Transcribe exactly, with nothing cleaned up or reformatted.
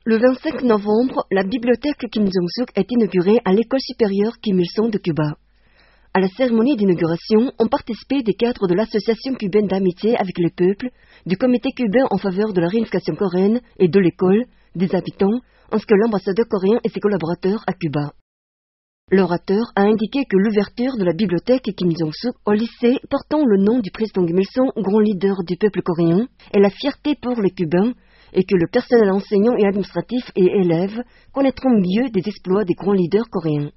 Le vingt-cinq novembre, la bibliothèque Kim Jong-suk est inaugurée à l'école supérieure Kim Il-sung de Cuba. À la cérémonie d'inauguration ont participé des cadres de l'Association cubaine d'amitié avec le peuple, du comité cubain en faveur de la réunification coréenne et de l'école, des habitants, ainsi que l'ambassadeur coréen et ses collaborateurs à Cuba. L'orateur a indiqué que l'ouverture de la bibliothèque Kim Jong-suk au lycée portant le nom du président Kim Il-sung, grand leader du peuple coréen, est la fierté pour les Cubains et que le personnel enseignant et administratif et élèves connaîtront mieux des exploits des grands leaders coréens.